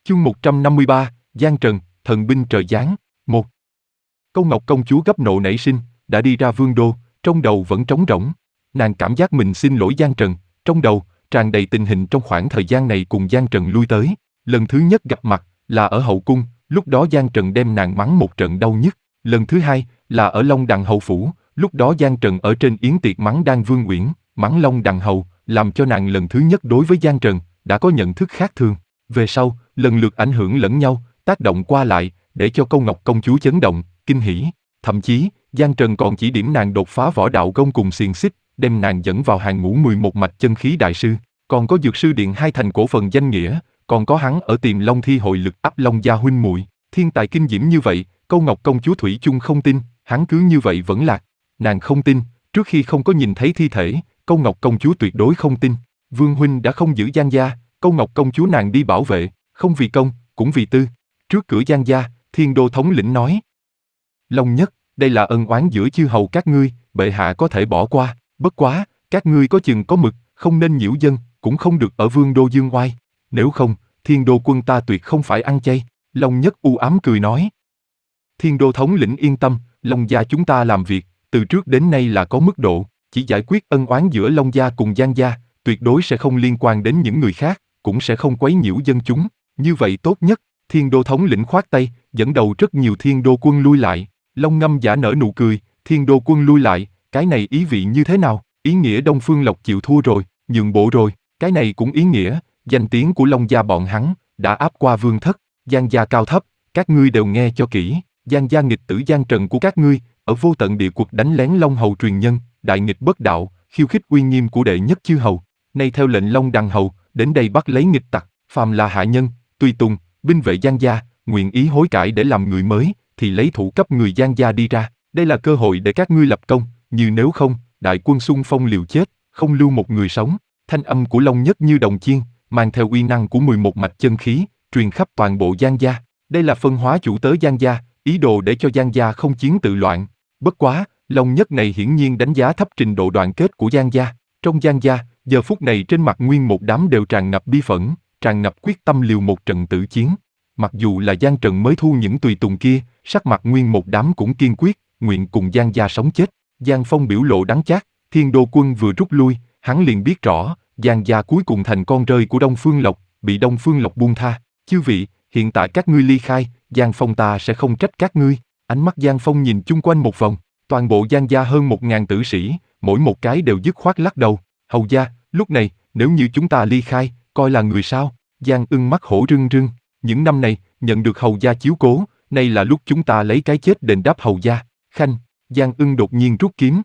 Chương 153, Giang Trần, thần binh trời giáng. 1. Câu Ngọc công chúa gấp nộ nảy sinh, đã đi ra vương đô, trong đầu vẫn trống rỗng. Nàng cảm giác mình xin lỗi Giang Trần, trong đầu tràn đầy tình hình trong khoảng thời gian này cùng Giang Trần lui tới. Lần thứ nhất gặp mặt là ở hậu cung, lúc đó Giang Trần đem nàng mắng một trận đau nhức. Lần thứ hai là ở Long Đằng hầu phủ, lúc đó Giang Trần ở trên yến tiệc mắng Đan Vương Uyển, mắng Long Đằng hầu, làm cho nàng lần thứ nhất đối với Giang Trần đã có nhận thức khác thường. Về sau, lần lượt ảnh hưởng lẫn nhau, tác động qua lại, để cho Câu Ngọc công chúa chấn động, kinh hỉ. Thậm chí, Giang Trần còn chỉ điểm nàng đột phá võ đạo công cùng xiềng xích, đem nàng dẫn vào hàng ngũ 11 mạch chân khí đại sư. Còn có Dược sư điện 2 thành cổ phần danh nghĩa, còn có hắn ở Tiềm Long thi hội lực áp Long gia huynh muội. Thiên tài kinh diễm như vậy, Câu Ngọc công chúa thủy chung không tin, hắn cứ như vậy vẫn lạc. Nàng không tin, trước khi không có nhìn thấy thi thể, Câu Ngọc công chúa tuyệt đối không tin. Vương huynh đã không giữ Giang gia, Câu Ngọc công chúa nàng đi bảo vệ, không vì công, cũng vì tư. Trước cửa Giang gia, Thiên Đô thống lĩnh nói: Long Nhất, đây là ân oán giữa chư hầu các ngươi, bệ hạ có thể bỏ qua, bất quá, các ngươi có chừng có mực, không nên nhiễu dân, cũng không được ở vương đô dương oai. Nếu không, Thiên Đô quân ta tuyệt không phải ăn chay. Long Nhất u ám cười nói: Thiên Đô thống lĩnh yên tâm, Long gia chúng ta làm việc, từ trước đến nay là có mức độ, chỉ giải quyết ân oán giữa Long gia cùng Giang gia, tuyệt đối sẽ không liên quan đến những người khác, cũng sẽ không quấy nhiễu dân chúng, như vậy tốt nhất. Thiên Đô thống lĩnh khoát tay, dẫn đầu rất nhiều Thiên Đô quân lui lại. Long Ngâm giả nở nụ cười, Thiên Đô quân lui lại, cái này ý vị như thế nào? Ý nghĩa Đông Phương Lộc chịu thua rồi, nhượng bộ rồi, cái này cũng ý nghĩa, danh tiếng của Long gia bọn hắn đã áp qua Vương thất. Giang gia cao thấp, các ngươi đều nghe cho kỹ, Giang gia nghịch tử Giang Trần của các ngươi, ở vô tận địa cuộc đánh lén Long hầu truyền nhân, đại nghịch bất đạo, khiêu khích uy nghiêm của đệ nhất chư hầu. Nay theo lệnh Long Đằng hầu, đến đây bắt lấy nghịch tặc, phàm là hạ nhân, tùy tùng, binh vệ Giang gia, nguyện ý hối cải để làm người mới, thì lấy thủ cấp người Giang gia đi ra. Đây là cơ hội để các ngươi lập công, như nếu không, đại quân xung phong liều chết, không lưu một người sống. Thanh âm của Long Nhất như đồng chiên, mang theo uy năng của 11 mạch chân khí, truyền khắp toàn bộ Giang gia. Đây là phân hóa chủ tớ Giang gia, ý đồ để cho Giang gia không chiến tự loạn. Bất quá, Long Nhất này hiển nhiên đánh giá thấp trình độ đoàn kết của Giang gia. Trong Giang gia, giờ phút này trên mặt nguyên một đám đều tràn ngập bi phẫn, tràn ngập quyết tâm liều một trận tử chiến. Mặc dù là Giang Trần mới thu những tùy tùng kia, sắc mặt nguyên một đám cũng kiên quyết, nguyện cùng Giang gia sống chết. Giang Phong biểu lộ đắng chát, Thiên Đô quân vừa rút lui, hắn liền biết rõ, Giang gia cuối cùng thành con rơi của Đông Phương Lộc, bị Đông Phương Lộc buông tha. Chư vị, hiện tại các ngươi ly khai, Giang Phong ta sẽ không trách các ngươi. Ánh mắt Giang Phong nhìn chung quanh một vòng, toàn bộ Giang gia hơn 1000 tử sĩ, mỗi một cái đều dứt khoát lắc đầu. Hầu gia, lúc này, nếu như chúng ta ly khai, coi là người sao? Giang Ưng mắt hổ rưng rưng, những năm này, nhận được hầu gia chiếu cố, nay là lúc chúng ta lấy cái chết đền đáp hầu gia. Khanh, Giang Ưng đột nhiên rút kiếm.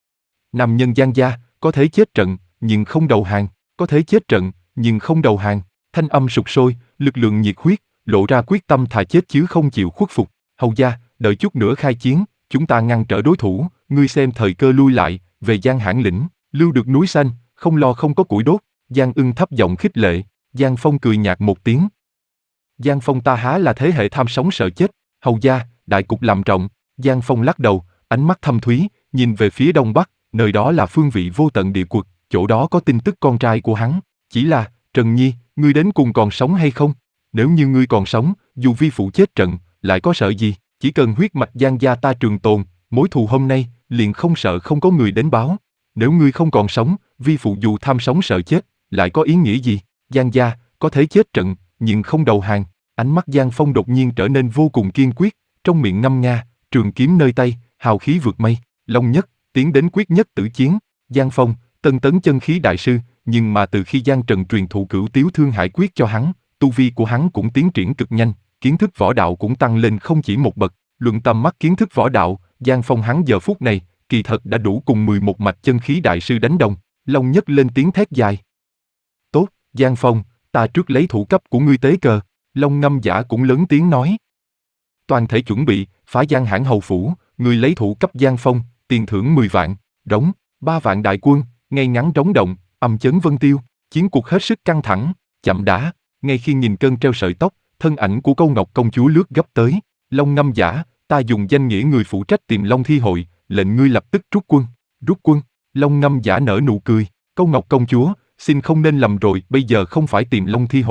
Nam nhân Giang gia, có thể chết trận, nhưng không đầu hàng, có thể chết trận, nhưng không đầu hàng. Thanh âm sục sôi, lực lượng nhiệt huyết, lộ ra quyết tâm thà chết chứ không chịu khuất phục. Hầu gia, đợi chút nữa khai chiến, chúng ta ngăn trở đối thủ, ngươi xem thời cơ lui lại, về Giang Hãn lĩnh, lưu được núi xanh, không lo không có củi đốt. Giang Ưng thấp giọng khích lệ. Giang Phong cười nhạt một tiếng. Giang Phong ta há là thế hệ tham sống sợ chết. Hầu gia, đại cục làm trọng. Giang Phong lắc đầu, ánh mắt thâm thúy, nhìn về phía đông bắc, nơi đó là phương vị vô tận địa quật, chỗ đó có tin tức con trai của hắn. Chỉ là, Trần Nhi, ngươi đến cùng còn sống hay không? Nếu như ngươi còn sống, dù vi phụ chết trận, lại có sợ gì? Chỉ cần huyết mạch Giang gia ta trường tồn, mối thù hôm nay, liền không sợ không có người đến báo. Nếu ngươi không còn sống, vi phụ dù tham sống sợ chết, lại có ý nghĩa gì? Giang gia, có thể chết trận, nhưng không đầu hàng. Ánh mắt Giang Phong đột nhiên trở nên vô cùng kiên quyết, trong miệng ngâm nga, trường kiếm nơi tay, hào khí vượt mây. Long Nhất, tiến đến quyết nhất tử chiến. Giang Phong, tân tấn chân khí đại sư, nhưng mà từ khi Giang Trần truyền thụ Cửu Tiếu Thương Hải quyết cho hắn, tu vi của hắn cũng tiến triển cực nhanh, kiến thức võ đạo cũng tăng lên không chỉ một bậc. Luận tầm mắt kiến thức võ đạo, Giang Phong hắn giờ phút này, kỳ thật đã đủ cùng 11 mạch chân khí đại sư đánh đồng. Long Nhất lên tiếng thét dài. Tốt, Giang Phong, ta trước lấy thủ cấp của ngươi tế cờ. Long Ngâm giả cũng lớn tiếng nói. Toàn thể chuẩn bị, phá Giang Hãn hầu phủ, người lấy thủ cấp Giang Phong, tiền thưởng 10 vạn, đóng, 3 vạn đại quân, ngay ngắn trống động, âm chấn vân tiêu, chiến cuộc hết sức căng thẳng, chậm đã, ngay khi nghìn cân treo sợi tóc, thân ảnh của Câu Ngọc công chúa lướt gấp tới. Long Ngâm giả, ta dùng danh nghĩa người phụ trách Tiềm Long thi hội, lệnh ngươi lập tức rút quân. Rút quân? Long Ngâm giả nở nụ cười. Câu Ngọc công chúa, xin không nên lầm rồi, bây giờ không phải Tiềm Long thi hội,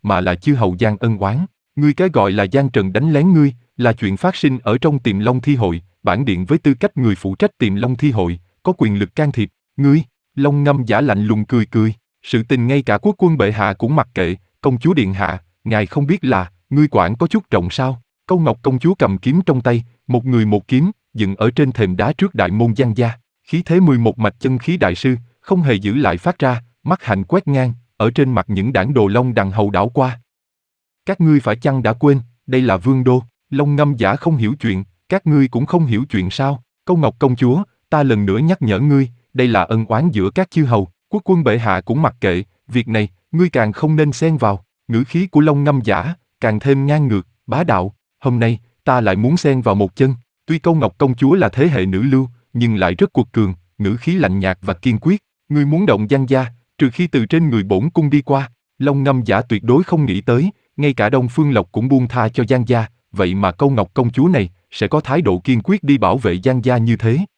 mà là chư hầu Giang ân oán. Ngươi cái gọi là Giang Trần đánh lén ngươi, là chuyện phát sinh ở trong Tiềm Long Thi Hội, bản điện với tư cách người phụ trách Tiềm Long Thi Hội, có quyền lực can thiệp. Ngươi, Long Ngâm Giả lạnh lùng cười cười, sự tình ngay cả quốc quân bệ hạ cũng mặc kệ, công chúa điện hạ, ngài không biết là, ngươi quản có chút trọng sao? Câu Ngọc công chúa cầm kiếm trong tay, một người một kiếm, dựng ở trên thềm đá trước đại môn Giang gia, khí thế 11 mạch chân khí đại sư, không hề giữ lại phát ra, mắt hạnh quét ngang, ở trên mặt những đảng đồ Long đằng hầu đảo qua. Các ngươi phải chăng đã quên, đây là vương đô, Long Ngâm Giả không hiểu chuyện, các ngươi cũng không hiểu chuyện sao? Câu Ngọc công chúa, ta lần nữa nhắc nhở ngươi, đây là ân oán giữa các chư hầu, quốc quân bệ hạ cũng mặc kệ, việc này, ngươi càng không nên xen vào. Ngữ khí của Long Ngâm Giả càng thêm ngang ngược, bá đạo. Hôm nay, ta lại muốn xen vào một chân. Tuy Câu Ngọc công chúa là thế hệ nữ lưu, nhưng lại rất cuột cường, ngữ khí lạnh nhạt và kiên quyết. Ngươi muốn động Giang gia, trừ khi từ trên người bổn cung đi qua. Long Ngâm Giả tuyệt đối không nghĩ tới, ngay cả Đông Phương Lộc cũng buông tha cho Giang gia, vậy mà Câu Ngọc công chúa này sẽ có thái độ kiên quyết đi bảo vệ Giang gia như thế.